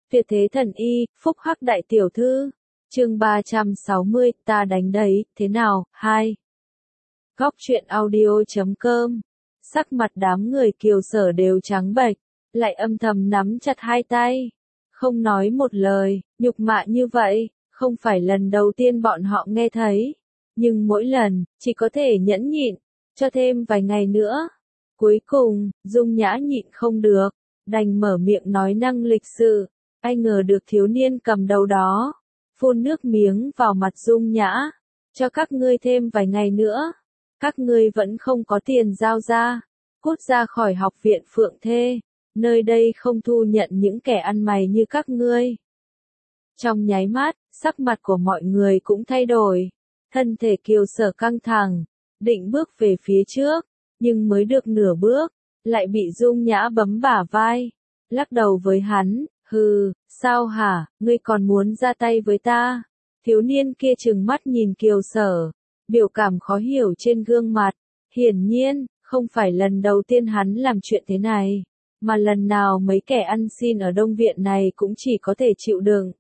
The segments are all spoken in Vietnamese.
Tuyệt thế thần y, phúc hắc đại tiểu thư. Chương 360, ta đánh đấy, thế nào, 2. Góc truyện audio.com. Sắc mặt đám người Kiều Sở đều trắng bệch, lại âm thầm nắm chặt hai tay. Không nói một lời, nhục mạ như vậy, không phải lần đầu tiên bọn họ nghe thấy. Nhưng mỗi lần, chỉ có thể nhẫn nhịn, cho thêm vài ngày nữa. Cuối cùng, Dung Nhã nhịn không được, đành mở miệng nói năng lịch sự. Ai ngờ được thiếu niên cầm đầu đó, phun nước miếng vào mặt Dung Nhã. Cho các ngươi thêm vài ngày nữa, các ngươi vẫn không có tiền giao ra, cút ra khỏi học viện Phượng Thê, nơi đây không thu nhận những kẻ ăn mày như các ngươi. Trong nháy mắt, sắc mặt của mọi người cũng thay đổi, thân thể Kiều Sở căng thẳng, định bước về phía trước, nhưng mới được nửa bước, lại bị Dung Nhã bấm bả vai, lắc đầu với hắn. Hừ, sao hả, ngươi còn muốn ra tay với ta? Thiếu niên kia trừng mắt nhìn Kiều Sở, biểu cảm khó hiểu trên gương mặt. Hiển nhiên, không phải lần đầu tiên hắn làm chuyện thế này, mà lần nào mấy kẻ ăn xin ở Đông Viện này cũng chỉ có thể chịu đựng.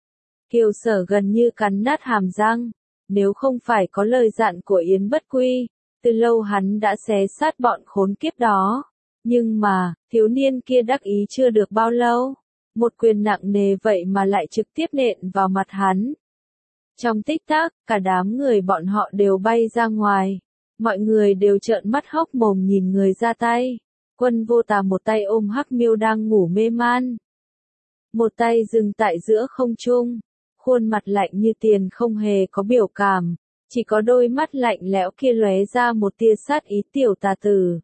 Kiều Sở gần như cắn nát hàm răng, nếu không phải có lời dặn của Yến Bất Quy, từ lâu hắn đã xé sát bọn khốn kiếp đó. Nhưng mà, thiếu niên kia đắc ý chưa được bao lâu. Một quyền nặng nề vậy mà lại trực tiếp nện vào mặt hắn. Trong tích tắc, cả đám người bọn họ đều bay ra ngoài. Mọi người đều trợn mắt hốc mồm nhìn người ra tay. Quân Vô Tà một tay ôm Hắc Miêu đang ngủ mê man. Một tay dừng tại giữa không trung. Khuôn mặt lạnh như tiền không hề có biểu cảm. Chỉ có đôi mắt lạnh lẽo kia lóe ra một tia sát ý tiểu tà tử.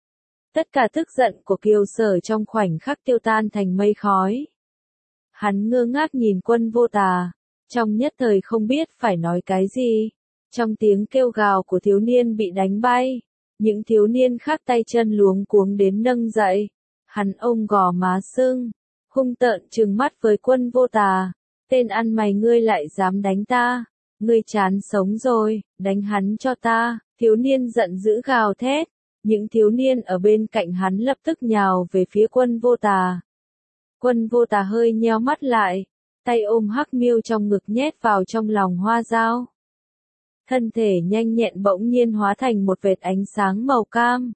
Tất cả tức giận của Kiều Sở trong khoảnh khắc tiêu tan thành mây khói. Hắn ngơ ngác nhìn Quân Vô Tà, trong nhất thời không biết phải nói cái gì. Trong tiếng kêu gào của thiếu niên bị đánh bay, những thiếu niên khác tay chân luống cuống đến nâng dậy. Hắn ôm gò má sưng, hung tợn trừng mắt với Quân Vô Tà. Tên ăn mày ngươi lại dám đánh ta, ngươi chán sống rồi, đánh hắn cho ta. Thiếu niên giận dữ gào thét. Những thiếu niên ở bên cạnh hắn lập tức nhào về phía Quân Vô Tà. Quân Vô Tà hơi nheo mắt lại, tay ôm Hắc Miêu trong ngực nhét vào trong lòng hoa dao. Thân thể nhanh nhẹn bỗng nhiên hóa thành một vệt ánh sáng màu cam.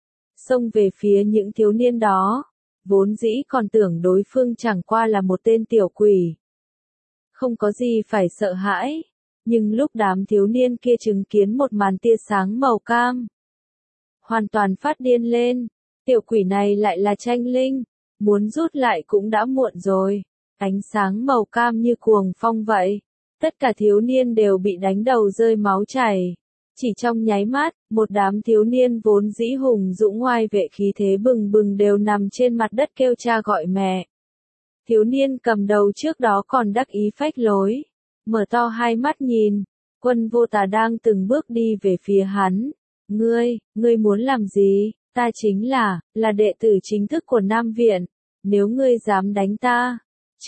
Xông về phía những thiếu niên đó, vốn dĩ còn tưởng đối phương chẳng qua là một tên tiểu quỷ. Không có gì phải sợ hãi, nhưng lúc đám thiếu niên kia chứng kiến một màn tia sáng màu cam, hoàn toàn phát điên lên. Tiểu quỷ này lại là Tranh Linh, muốn rút lại cũng đã muộn rồi. Ánh sáng màu cam như cuồng phong vậy. Tất cả thiếu niên đều bị đánh đầu rơi máu chảy. Chỉ trong nháy mắt, một đám thiếu niên vốn dĩ hùng dũng oai vệ khí thế bừng bừng đều nằm trên mặt đất kêu cha gọi mẹ. Thiếu niên cầm đầu trước đó còn đắc ý phách lối, mở to hai mắt nhìn. Quân Vô Tà đang từng bước đi về phía hắn. Ngươi muốn làm gì? Ta chính là đệ tử chính thức của Nam Viện. Nếu ngươi dám đánh ta.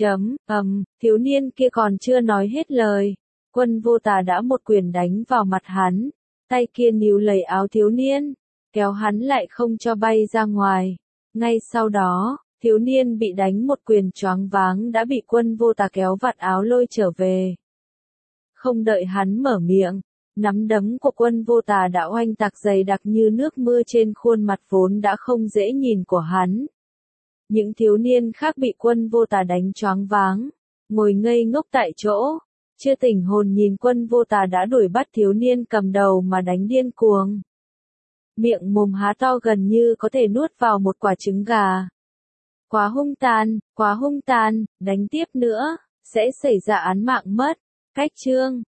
Thiếu niên kia còn chưa nói hết lời. Quân Vô Tà đã một quyền đánh vào mặt hắn. Tay kia níu lấy áo thiếu niên, kéo hắn lại không cho bay ra ngoài. Ngay sau đó, thiếu niên bị đánh một quyền choáng váng đã bị Quân Vô Tà kéo vạt áo lôi trở về. Không đợi hắn mở miệng, nắm đấm của Quân Vô Tà đã oanh tạc dày đặc như nước mưa trên khuôn mặt vốn đã không dễ nhìn của hắn. Những thiếu niên khác bị Quân Vô Tà đánh choáng váng, ngồi ngây ngốc tại chỗ, chưa tỉnh hồn nhìn Quân Vô Tà đã đuổi bắt thiếu niên cầm đầu mà đánh điên cuồng. Miệng mồm há to gần như có thể nuốt vào một quả trứng gà. Quá hung tàn, đánh tiếp nữa, sẽ xảy ra án mạng mất. Cách chương